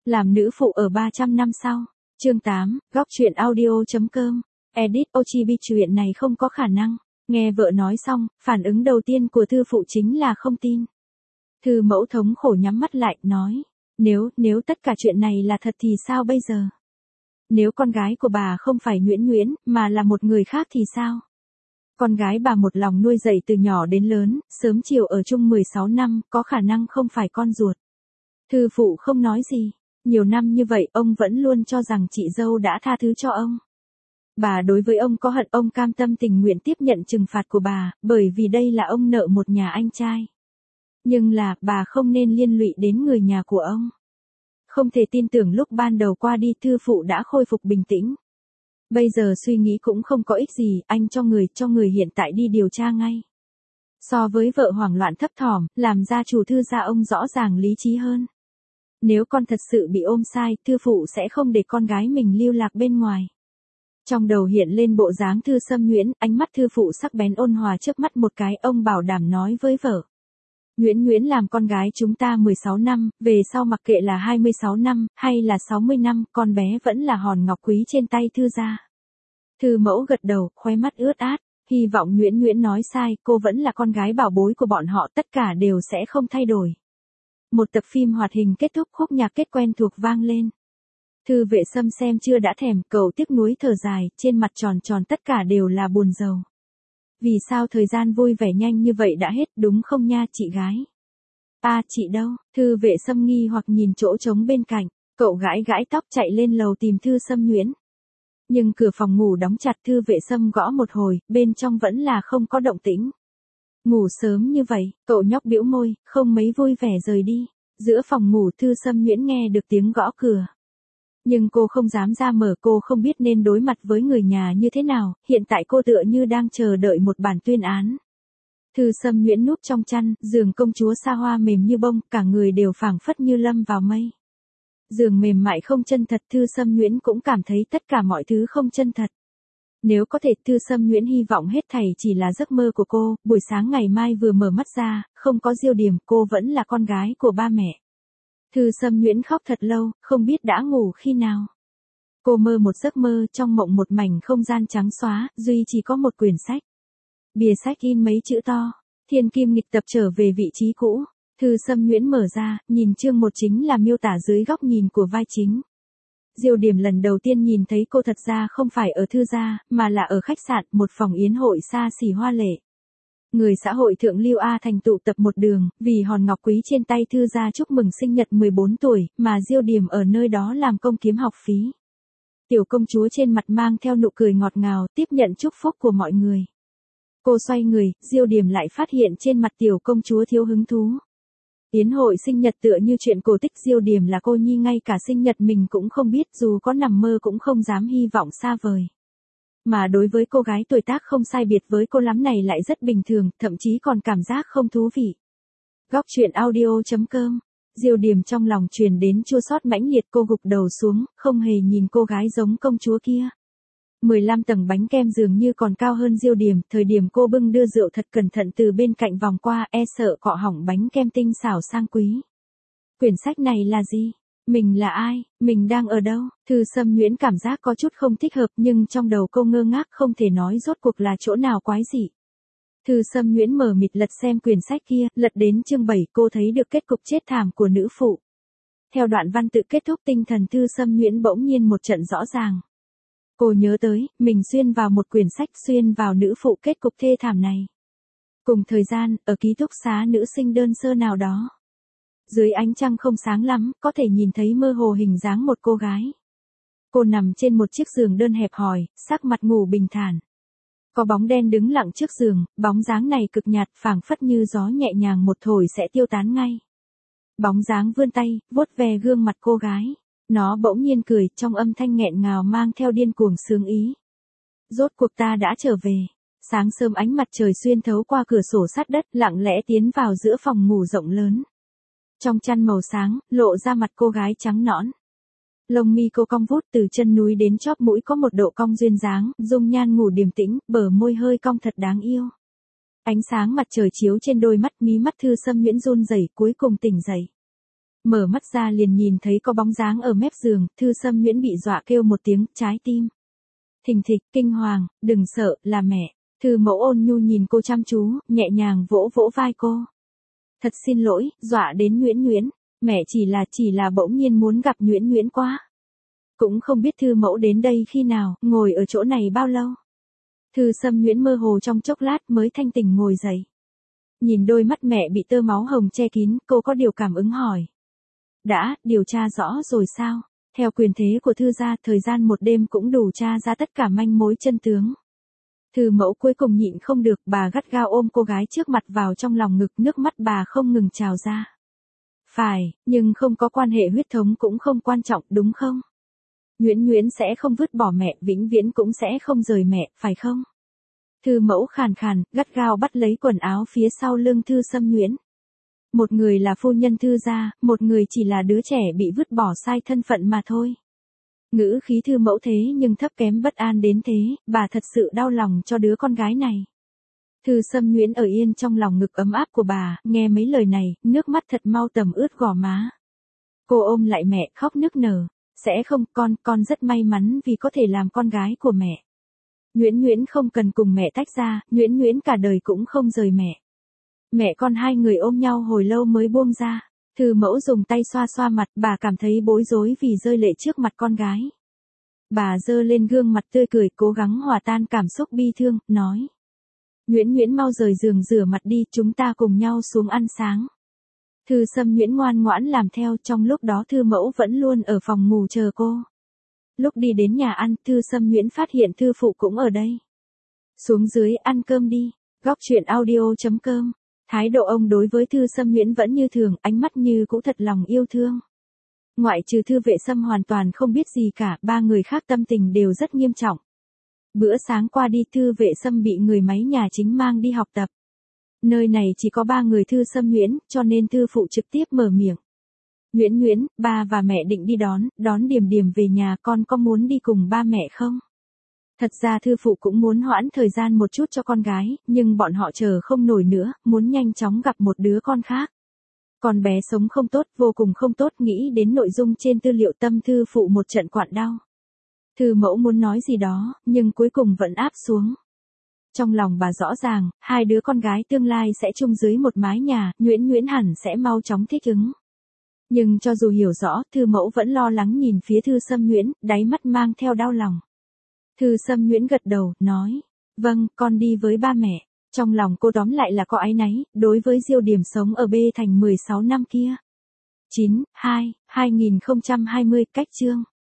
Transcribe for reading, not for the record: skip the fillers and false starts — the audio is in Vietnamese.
Làm nữ phụ ở 300 năm sau. Chương 8, góc truyện audio.com. Edit Ochibi chuyện này không có khả năng. Nghe vợ nói xong, phản ứng đầu tiên của thư phụ chính là không tin. Thư mẫu thống khổ nhắm mắt lại, nói. Nếu tất cả chuyện này là thật thì sao bây giờ? Nếu con gái của bà không phải Nguyễn Nguyễn, mà là một người khác thì sao? Con gái bà một lòng nuôi dạy từ nhỏ đến lớn, sớm chiều ở chung 16 năm, có khả năng không phải con ruột. Thư phụ không nói gì. Nhiều năm như vậy ông vẫn luôn cho rằng chị dâu đã tha thứ cho ông. Bà đối với ông có hận, ông cam tâm tình nguyện tiếp nhận trừng phạt của bà, bởi vì đây là ông nợ một nhà anh trai. Nhưng là, bà không nên liên lụy đến người nhà của ông. Không thể tin tưởng lúc ban đầu qua đi thư phụ đã khôi phục bình tĩnh. Bây giờ suy nghĩ cũng không có ích gì, anh cho người hiện tại đi điều tra ngay. So với vợ hoảng loạn thấp thỏm, làm gia chủ thư gia ông rõ ràng lý trí hơn. Nếu con thật sự bị ôm sai, thư phụ sẽ không để con gái mình lưu lạc bên ngoài. Trong đầu hiện lên bộ dáng Thư Sâm Nguyễn, ánh mắt thư phụ sắc bén ôn hòa trước mắt một cái, ông bảo đảm nói với vợ. Nguyễn làm con gái chúng ta 16 năm, về sau mặc kệ là 26 năm, hay là 60 năm, con bé vẫn là hòn ngọc quý trên tay thư gia. Thư mẫu gật đầu, khóe mắt ướt át, hy vọng Nguyễn nói sai, cô vẫn là con gái bảo bối của bọn họ, tất cả đều sẽ không thay đổi. Một tập phim hoạt hình kết thúc, khúc nhạc kết quen thuộc vang lên. Thư Vệ Sâm xem chưa đã thèm, cậu tiếc nuối thở dài, trên mặt tròn tất cả đều là buồn rầu. Vì sao thời gian vui vẻ nhanh như vậy đã hết, đúng không nha chị gái? Chị đâu? Thư Vệ Sâm nghi hoặc nhìn chỗ trống bên cạnh, cậu gãi tóc chạy lên lầu tìm Thư Sâm Nguyễn. Nhưng cửa phòng ngủ đóng chặt, Thư Vệ Sâm gõ một hồi, bên trong vẫn là không có động tĩnh. Ngủ sớm như vậy, cậu nhóc bĩu môi, không mấy vui vẻ rời đi. Giữa phòng ngủ Thư Sâm Nguyễn nghe được tiếng gõ cửa. Nhưng cô không dám ra mở, cô không biết nên đối mặt với người nhà như thế nào, hiện tại cô tựa như đang chờ đợi một bản tuyên án. Thư Sâm Nguyễn núp trong chăn, giường công chúa xa hoa mềm như bông, cả người đều phảng phất như lâm vào mây. Giường mềm mại không chân thật, Thư Sâm Nguyễn cũng cảm thấy tất cả mọi thứ không chân thật. Nếu có thể, Thư Sâm Nguyễn hy vọng hết thảy chỉ là giấc mơ của cô, buổi sáng ngày mai vừa mở mắt ra, không có Diêu Điểm, cô vẫn là con gái của ba mẹ. Thư Sâm Nguyễn khóc thật lâu, không biết đã ngủ khi nào. Cô mơ một giấc mơ, trong mộng một mảnh không gian trắng xóa, duy chỉ có một quyển sách. Bìa sách in mấy chữ to, Thiên Kim nghịch tập trở về vị trí cũ. Thư Sâm Nguyễn mở ra, nhìn chương 1 chính là miêu tả dưới góc nhìn của vai chính. Diêu Điểm lần đầu tiên nhìn thấy cô thật ra không phải ở thư gia, mà là ở khách sạn, một phòng yến hội xa xỉ hoa lệ. Người xã hội thượng lưu A thành tụ tập một đường, vì hòn ngọc quý trên tay thư gia chúc mừng sinh nhật 14 tuổi, mà Diêu Điểm ở nơi đó làm công kiếm học phí. Tiểu công chúa trên mặt mang theo nụ cười ngọt ngào, tiếp nhận chúc phúc của mọi người. Cô xoay người, Diêu Điểm lại phát hiện trên mặt tiểu công chúa thiếu hứng thú. Yến hội sinh nhật tựa như chuyện cổ tích, Diêu Điểm là cô nhi ngay cả sinh nhật mình cũng không biết, dù có nằm mơ cũng không dám hy vọng xa vời. Mà đối với cô gái tuổi tác không sai biệt với cô lắm này lại rất bình thường, thậm chí còn cảm giác không thú vị. Góc truyện audio.com. Diêu Điểm trong lòng truyền đến chua xót mãnh liệt, cô gục đầu xuống, không hề nhìn cô gái giống công chúa kia. 15 tầng bánh kem dường như còn cao hơn Diêu Điểm, thời điểm cô bưng đưa rượu thật cẩn thận từ bên cạnh vòng qua, e sợ cọ hỏng bánh kem tinh xảo sang quý. Quyển sách này là gì? Mình là ai? Mình đang ở đâu? Thư Sâm Nguyễn cảm giác có chút không thích hợp, nhưng trong đầu cô ngơ ngác không thể nói rốt cuộc là chỗ nào quái dị. Thư Sâm Nguyễn mờ mịt lật xem quyển sách kia, lật đến chương 7 cô thấy được kết cục chết thảm của nữ phụ. Theo đoạn văn tự kết thúc, tinh thần Thư Sâm Nguyễn bỗng nhiên một trận rõ ràng. Cô nhớ tới, mình xuyên vào một quyển sách, xuyên vào nữ phụ kết cục thê thảm này. Cùng thời gian, ở ký túc xá nữ sinh đơn sơ nào đó. Dưới ánh trăng không sáng lắm, có thể nhìn thấy mơ hồ hình dáng một cô gái. Cô nằm trên một chiếc giường đơn hẹp hòi, sắc mặt ngủ bình thản. Có bóng đen đứng lặng trước giường, bóng dáng này cực nhạt, phảng phất như gió nhẹ nhàng một thổi sẽ tiêu tán ngay. Bóng dáng vươn tay, vuốt ve gương mặt cô gái. Nó bỗng nhiên cười, trong âm thanh nghẹn ngào mang theo điên cuồng sướng ý. Rốt cuộc ta đã trở về. Sáng sớm ánh mặt trời xuyên thấu qua cửa sổ sát đất, lặng lẽ tiến vào giữa phòng ngủ rộng lớn. Trong chăn màu sáng, lộ ra mặt cô gái trắng nõn. Lông mi cô cong vút, từ chân núi đến chóp mũi có một độ cong duyên dáng, dung nhan ngủ điềm tĩnh, bờ môi hơi cong thật đáng yêu. Ánh sáng mặt trời chiếu trên đôi mắt, mí mắt Thư Sâm Nguyễn run rẩy, cuối cùng tỉnh dậy. Mở mắt ra liền nhìn thấy có bóng dáng ở mép giường, Thư Sâm Nhuyễn bị dọa kêu một tiếng, trái tim thình thịch, kinh hoàng, đừng sợ, là mẹ. Thư mẫu ôn nhu nhìn cô chăm chú, nhẹ nhàng vỗ vỗ vai cô. Thật xin lỗi, dọa đến Nhuyễn Nhuyễn, mẹ chỉ là bỗng nhiên muốn gặp Nhuyễn Nhuyễn quá. Cũng không biết Thư mẫu đến đây khi nào, ngồi ở chỗ này bao lâu. Thư Sâm Nhuyễn mơ hồ trong chốc lát mới thanh tỉnh ngồi dậy. Nhìn đôi mắt mẹ bị tơ máu hồng che kín, cô có điều cảm ứng hỏi. Đã, điều tra rõ rồi sao? Theo quyền thế của Thư gia, thời gian một đêm cũng đủ tra ra tất cả manh mối chân tướng. Thư mẫu cuối cùng nhịn không được, bà gắt gao ôm cô gái trước mặt vào trong lòng ngực, nước mắt bà không ngừng trào ra. Phải, nhưng không có quan hệ huyết thống cũng không quan trọng, đúng không? Nhuyễn Nhuyễn sẽ không vứt bỏ mẹ, vĩnh viễn cũng sẽ không rời mẹ, phải không? Thư mẫu khàn khàn, gắt gao bắt lấy quần áo phía sau lưng Thư Sâm Nhuyễn. Một người là phu nhân Thư gia, một người chỉ là đứa trẻ bị vứt bỏ sai thân phận mà thôi. Ngữ khí Thư mẫu thế nhưng thấp kém bất an đến thế, bà thật sự đau lòng cho đứa con gái này. Thư Sâm Nhuyễn ở yên trong lòng ngực ấm áp của bà, nghe mấy lời này, nước mắt thật mau tầm ướt gò má. Cô ôm lại mẹ, khóc nức nở. Sẽ không, con rất may mắn vì có thể làm con gái của mẹ. Nhuyễn Nhuyễn không cần cùng mẹ tách ra, Nhuyễn Nhuyễn cả đời cũng không rời mẹ. Mẹ con hai người ôm nhau hồi lâu mới buông ra. Thư mẫu dùng tay xoa xoa mặt, bà cảm thấy bối rối vì rơi lệ trước mặt con gái. Bà giơ lên gương mặt tươi cười, cố gắng hòa tan cảm xúc bi thương, nói. Nhuyễn Nhuyễn mau rời giường rửa mặt đi, chúng ta cùng nhau xuống ăn sáng. Thư Sâm Nhuyễn ngoan ngoãn làm theo, trong lúc đó Thư mẫu vẫn luôn ở phòng ngủ chờ cô. Lúc đi đến nhà ăn, Thư Sâm Nhuyễn phát hiện Thư phụ cũng ở đây. Xuống dưới ăn cơm đi. Góc truyện audio.com. Thái độ ông đối với Thư Sâm Nhuyễn vẫn như thường, ánh mắt như cũ thật lòng yêu thương. Ngoại trừ Thư Vệ Sâm hoàn toàn không biết gì cả, ba người khác tâm tình đều rất nghiêm trọng. Bữa sáng qua đi, Thư Vệ Sâm bị người máy nhà chính mang đi học tập. Nơi này chỉ có ba người Thư Sâm Nhuyễn, cho nên Thư phụ trực tiếp mở miệng. Nhuyễn Nhuyễn, ba và mẹ định đi đón Điềm Điềm về nhà, con có muốn đi cùng ba mẹ không? Thật ra Thư phụ cũng muốn hoãn thời gian một chút cho con gái, nhưng bọn họ chờ không nổi nữa, muốn nhanh chóng gặp một đứa con khác. Con bé sống không tốt, vô cùng không tốt, nghĩ đến nội dung trên tư liệu tâm Thư phụ một trận quặn đau. Thư mẫu muốn nói gì đó, nhưng cuối cùng vẫn áp xuống. Trong lòng bà rõ ràng, hai đứa con gái tương lai sẽ chung dưới một mái nhà, Nhuyễn Nhuyễn hẳn sẽ mau chóng thích ứng. Nhưng cho dù hiểu rõ, Thư mẫu vẫn lo lắng nhìn phía Thư Sâm Nhuyễn, đáy mắt mang theo đau lòng. Thư Sâm Nhuyễn gật đầu, nói, vâng, con đi với ba mẹ. Trong lòng cô tóm lại là có áy náy, đối với Diêu Điểm sống ở B thành 16 năm kia. 9/2/2020, cách chương.